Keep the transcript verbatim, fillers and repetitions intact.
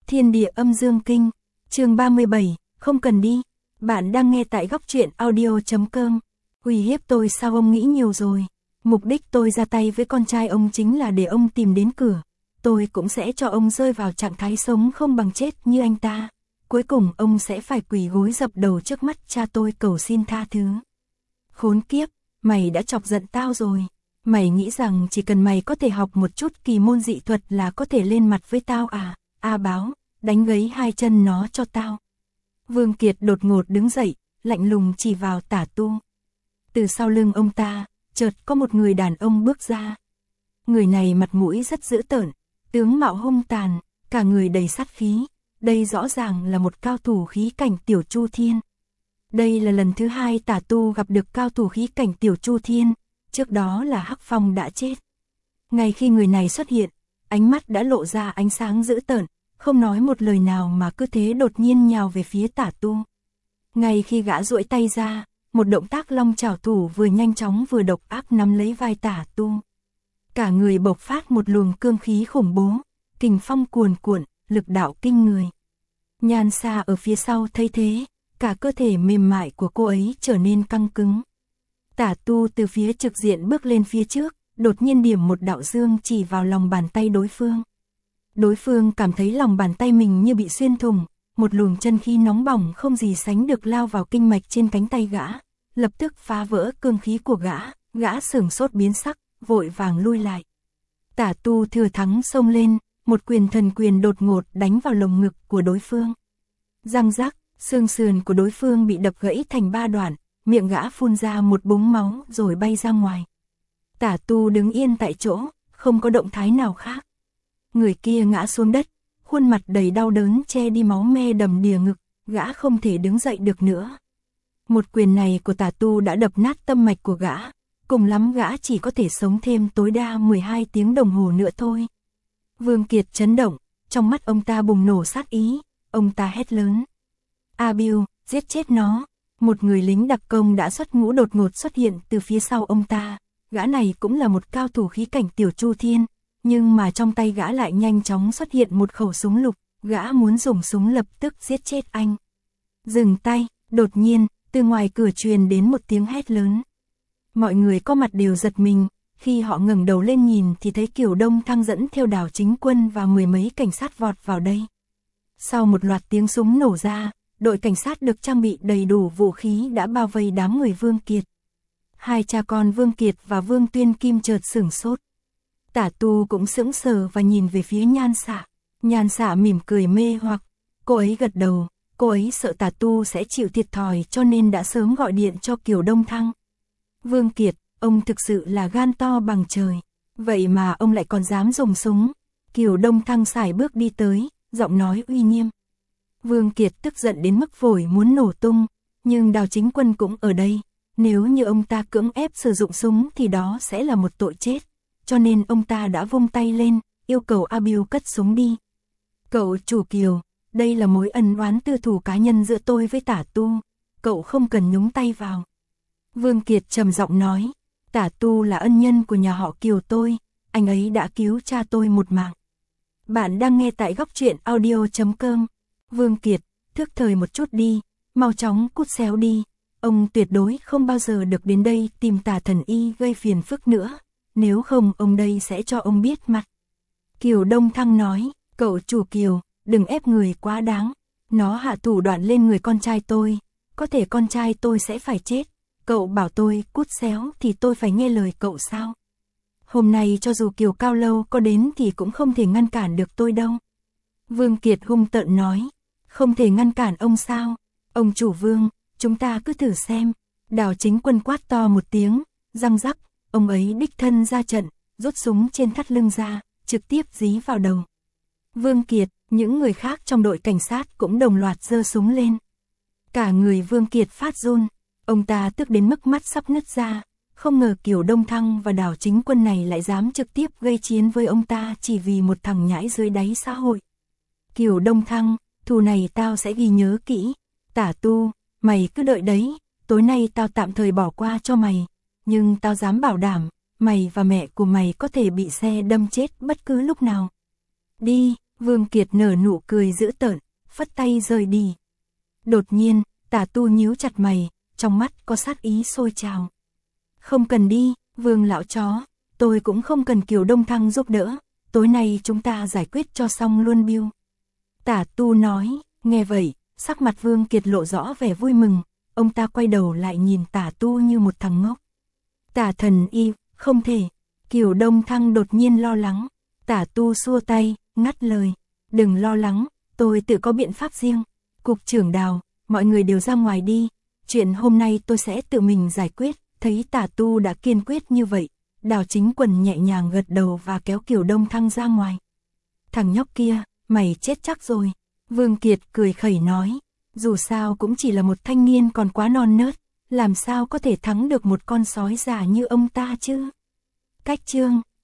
Thiên địa âm dương kinh, chương ba mươi bảy, không cần đi. Bạn đang nghe tại góc truyện audio chấm com. Uy hiếp tôi sao ông nghĩ nhiều rồi. Mục đích tôi ra tay với con trai ông chính là để ông tìm đến cửa. Tôi cũng sẽ cho ông rơi vào trạng thái sống không bằng chết như anh ta. Cuối cùng ông sẽ phải quỳ gối dập đầu trước mắt cha tôi cầu xin tha thứ. Khốn kiếp, mày đã chọc giận tao rồi. Mày nghĩ rằng chỉ cần mày có thể học một chút kỳ môn dị thuật là có thể lên mặt với tao à? A Báo, đánh gãy hai chân nó cho tao. Vương Kiệt đột ngột đứng dậy, lạnh lùng chỉ vào Tả Tu. Từ sau lưng ông ta, chợt có một người đàn ông bước ra. Người này mặt mũi rất dữ tợn, tướng mạo hung tàn, cả người đầy sát khí. Đây rõ ràng là một cao thủ khí cảnh Tiểu Chu Thiên. Đây là lần thứ hai Tả Tu gặp được cao thủ khí cảnh Tiểu Chu Thiên, trước đó là Hắc Phong đã chết. Ngay khi người này xuất hiện, ánh mắt đã lộ ra ánh sáng dữ tợn, không nói một lời nào mà cứ thế đột nhiên nhào về phía Tả Tu. Ngay khi gã duỗi tay ra, một động tác long chảo thủ vừa nhanh chóng vừa độc ác nắm lấy vai Tả Tu. Cả người bộc phát một luồng cương khí khủng bố, kình phong cuồn cuộn, lực đạo kinh người. Nhan Sa ở phía sau thấy thế, cả cơ thể mềm mại của cô ấy trở nên căng cứng. Tả Tu từ phía trực diện bước lên phía trước, đột nhiên điểm một đạo dương chỉ vào lòng bàn tay đối phương. Đối phương cảm thấy lòng bàn tay mình như bị xuyên thủng, một luồng chân khí nóng bỏng không gì sánh được lao vào kinh mạch trên cánh tay gã, lập tức phá vỡ cương khí của gã, gã sửng sốt biến sắc, vội vàng lui lại. Tả Tu thừa thắng xông lên, một quyền thần quyền đột ngột đánh vào lồng ngực của đối phương. Răng rắc, xương sườn của đối phương bị đập gãy thành ba đoạn, miệng gã phun ra một búng máu rồi bay ra ngoài. Tả Tu đứng yên tại chỗ, không có động thái nào khác. Người kia ngã xuống đất, khuôn mặt đầy đau đớn che đi máu me đầm đìa ngực, gã không thể đứng dậy được nữa. Một quyền này của Tả Tu đã đập nát tâm mạch của gã, cùng lắm gã chỉ có thể sống thêm tối đa mười hai tiếng đồng hồ nữa thôi. Vương Kiệt chấn động, trong mắt ông ta bùng nổ sát ý, ông ta hét lớn. A Bưu, giết chết nó. Một người lính đặc công đã xuất ngũ đột ngột xuất hiện từ phía sau ông ta, gã này cũng là một cao thủ khí cảnh Tiểu Chu Thiên, nhưng mà trong tay gã lại nhanh chóng xuất hiện một khẩu súng lục, gã muốn dùng súng lập tức giết chết anh. Dừng tay, đột nhiên, từ ngoài cửa truyền đến một tiếng hét lớn. Mọi người có mặt đều giật mình, khi họ ngẩng đầu lên nhìn thì thấy Kiều Đông Thăng dẫn theo Đào Chính Quân và mười mấy cảnh sát vọt vào đây. Sau một loạt tiếng súng nổ ra, đội cảnh sát được trang bị đầy đủ vũ khí đã bao vây đám người Vương Kiệt. Hai cha con Vương Kiệt và Vương Tuyên Kim chợt sửng sốt. Tả Tu cũng sững sờ và nhìn về phía Nhan Xạ. Nhan Xạ mỉm cười mê hoặc, cô ấy gật đầu, cô ấy sợ Tả Tu sẽ chịu thiệt thòi cho nên đã sớm gọi điện cho Kiều Đông Thăng. Vương Kiệt, ông thực sự là gan to bằng trời, vậy mà ông lại còn dám dùng súng. Kiều Đông Thăng sải bước đi tới, giọng nói uy nghiêm. Vương Kiệt tức giận đến mức phổi muốn nổ tung, nhưng Đào Chính Quân cũng ở đây, nếu như ông ta cưỡng ép sử dụng súng thì đó sẽ là một tội chết, cho nên ông ta đã vung tay lên, yêu cầu A Bưu cất súng đi. Cậu chủ Kiều, đây là mối ân oán tư thù cá nhân giữa tôi với Tả Tu, cậu không cần nhúng tay vào. Vương Kiệt trầm giọng nói, Tả Tu là ân nhân của nhà họ Kiều tôi, anh ấy đã cứu cha tôi một mạng. Bạn đang nghe tại góc truyện audio chấm com. Vương Kiệt, thức thời một chút đi, mau chóng cút xéo đi, ông tuyệt đối không bao giờ được đến đây tìm Tả Thần Y gây phiền phức nữa, nếu không ông đây sẽ cho ông biết mặt. Kiều Đông Thăng nói, cậu chủ Kiều, đừng ép người quá đáng, nó hạ thủ đoạn lên người con trai tôi, có thể con trai tôi sẽ phải chết, cậu bảo tôi cút xéo thì tôi phải nghe lời cậu sao? Hôm nay cho dù Kiều Cao Lâu có đến thì cũng không thể ngăn cản được tôi đâu. Vương Kiệt hung tợn nói, không thể ngăn cản ông sao? Ông chủ Vương, chúng ta cứ thử xem. Đào Chính Quân quát to một tiếng, răng rắc, ông ấy đích thân ra trận, rút súng trên thắt lưng ra, trực tiếp dí vào đầu. Vương Kiệt, những người khác trong đội cảnh sát cũng đồng loạt giơ súng lên. Cả người Vương Kiệt phát run, ông ta tức đến mức mắt sắp nứt ra, không ngờ Kiều Đông Thăng và Đào Chính Quân này lại dám trực tiếp gây chiến với ông ta chỉ vì một thằng nhãi dưới đáy xã hội. Kiều Đông Thăng, thù này tao sẽ ghi nhớ kỹ. Tả Tu, mày cứ đợi đấy, tối nay tao tạm thời bỏ qua cho mày, nhưng tao dám bảo đảm, mày và mẹ của mày có thể bị xe đâm chết bất cứ lúc nào. Đi, Vương Kiệt nở nụ cười dữ tợn, phất tay rời đi. Đột nhiên, Tả Tu nhíu chặt mày, trong mắt có sát ý sôi trào. Không cần đi, Vương lão chó, tôi cũng không cần Kiều Đông Thăng giúp đỡ, tối nay chúng ta giải quyết cho xong luôn Bill. Tả Tu nói, nghe vậy, sắc mặt Vương Kiệt lộ rõ vẻ vui mừng, ông ta quay đầu lại nhìn Tả Tu như một thằng ngốc. Tả thần y, không thể, Kiều Đông Thăng đột nhiên lo lắng, Tả Tu xua tay, ngắt lời, đừng lo lắng, tôi tự có biện pháp riêng. Cục trưởng Đào, mọi người đều ra ngoài đi, chuyện hôm nay tôi sẽ tự mình giải quyết. Thấy Tả Tu đã kiên quyết như vậy, Đào Chính Quần nhẹ nhàng gật đầu và kéo Kiều Đông Thăng ra ngoài. Thằng nhóc kia, mày chết chắc rồi. Vương Kiệt cười khẩy nói, dù sao cũng chỉ là một thanh niên còn quá non nớt, làm sao có thể thắng được một con sói già như ông ta chứ. Cách chương